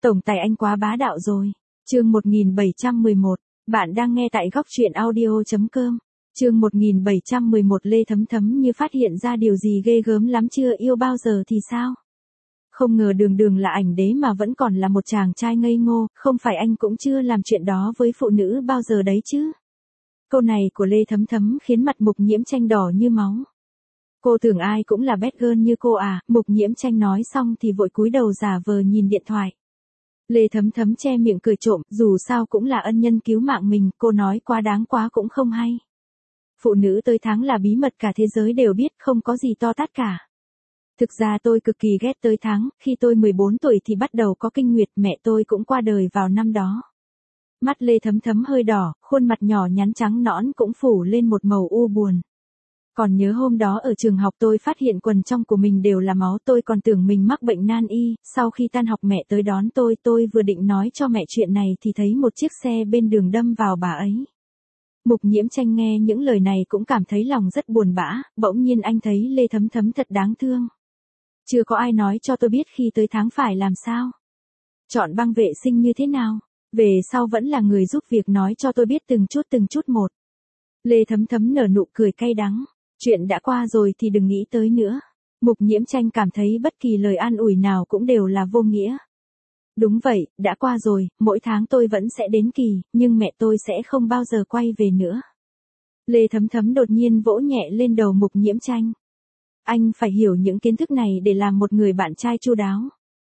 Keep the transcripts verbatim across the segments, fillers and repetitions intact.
Tổng tài anh quá bá đạo rồi. Chương một nghìn bảy trăm mười một, bạn đang nghe tại góc truyện audio chấm com. Chương một nghìn bảy trăm mười một Lê Thấm Thấm như phát hiện ra điều gì ghê gớm lắm chưa yêu bao giờ thì sao? Không ngờ đường đường là ảnh đế mà vẫn còn là một chàng trai ngây ngô, không phải anh cũng chưa làm chuyện đó với phụ nữ bao giờ đấy chứ? Câu này của Lê Thấm Thấm khiến mặt Mục Nhiễm Tranh đỏ như máu. Cô tưởng ai cũng là bad girl như cô à? Mục Nhiễm Tranh nói xong thì vội cúi đầu giả vờ nhìn điện thoại. Lê Thấm Thấm che miệng cười trộm, dù sao cũng là ân nhân cứu mạng mình, cô nói quá đáng quá cũng không hay. Phụ nữ tới tháng là bí mật cả thế giới đều biết, không có gì to tát cả. Thực ra tôi cực kỳ ghét tới tháng, khi tôi mười bốn tuổi thì bắt đầu có kinh nguyệt, mẹ tôi cũng qua đời vào năm đó. Mắt Lê Thấm Thấm hơi đỏ, khuôn mặt nhỏ nhắn trắng nõn cũng phủ lên một màu u buồn. Còn nhớ hôm đó ở trường học tôi phát hiện quần trong của mình đều là máu, tôi còn tưởng mình mắc bệnh nan y, sau khi tan học mẹ tới đón tôi, tôi vừa định nói cho mẹ chuyện này thì thấy một chiếc xe bên đường đâm vào bà ấy. Mục Nhiễm Tranh nghe những lời này cũng cảm thấy lòng rất buồn bã, bỗng nhiên anh thấy Lê Thấm Thấm thật đáng thương. Chưa có ai nói cho tôi biết khi tới tháng phải làm sao. Chọn băng vệ sinh như thế nào, về sau vẫn là người giúp việc nói cho tôi biết từng chút từng chút một. Lê Thấm Thấm nở nụ cười cay đắng. Chuyện đã qua rồi thì đừng nghĩ tới nữa. Mục Nhiễm Tranh cảm thấy bất kỳ lời an ủi nào cũng đều là vô nghĩa. Đúng vậy, đã qua rồi, mỗi tháng tôi vẫn sẽ đến kỳ, nhưng mẹ tôi sẽ không bao giờ quay về nữa. Lê Thấm Thấm đột nhiên vỗ nhẹ lên đầu Mục Nhiễm Tranh. Anh phải hiểu những kiến thức này để làm một người bạn trai chu đáo.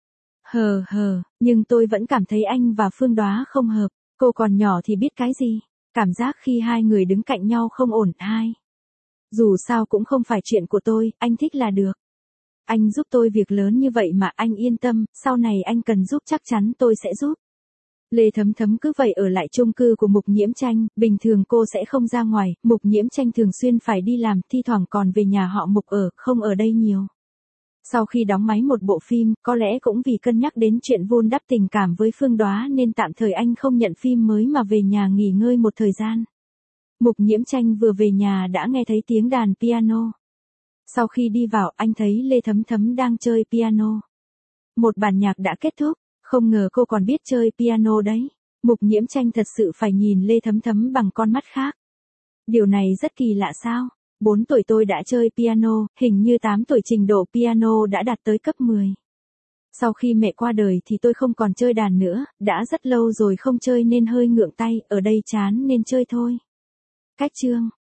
Hờ hờ, nhưng tôi vẫn cảm thấy anh và Phương Đóa không hợp. Cô còn nhỏ thì biết cái gì. Cảm giác khi hai người đứng cạnh nhau không ổn. Hai. Dù sao cũng không phải chuyện của tôi, anh thích là được. Anh giúp tôi việc lớn như vậy mà, anh yên tâm, sau này anh cần giúp chắc chắn tôi sẽ giúp. Lê Thấm Thấm cứ vậy ở lại chung cư của Mục Nhiễm Tranh, bình thường cô sẽ không ra ngoài, Mục Nhiễm Tranh thường xuyên phải đi làm, thi thoảng còn về nhà họ Mục ở, không ở đây nhiều. Sau khi đóng máy một bộ phim, có lẽ cũng vì cân nhắc đến chuyện vun đắp tình cảm với Phương Đóa nên tạm thời anh không nhận phim mới mà về nhà nghỉ ngơi một thời gian. Mục Nhiễm Tranh vừa về nhà đã nghe thấy tiếng đàn piano. Sau khi đi vào, anh thấy Lê Thấm Thấm đang chơi piano. Một bản nhạc đã kết thúc, không ngờ cô còn biết chơi piano đấy. Mục Nhiễm Tranh thật sự phải nhìn Lê Thấm Thấm bằng con mắt khác. Điều này rất kỳ lạ sao? bốn tuổi tôi đã chơi piano, hình như tám tuổi trình độ piano đã đạt tới cấp mười. Sau khi mẹ qua đời thì tôi không còn chơi đàn nữa, đã rất lâu rồi không chơi nên hơi ngượng tay, ở đây chán nên chơi thôi. Cách chương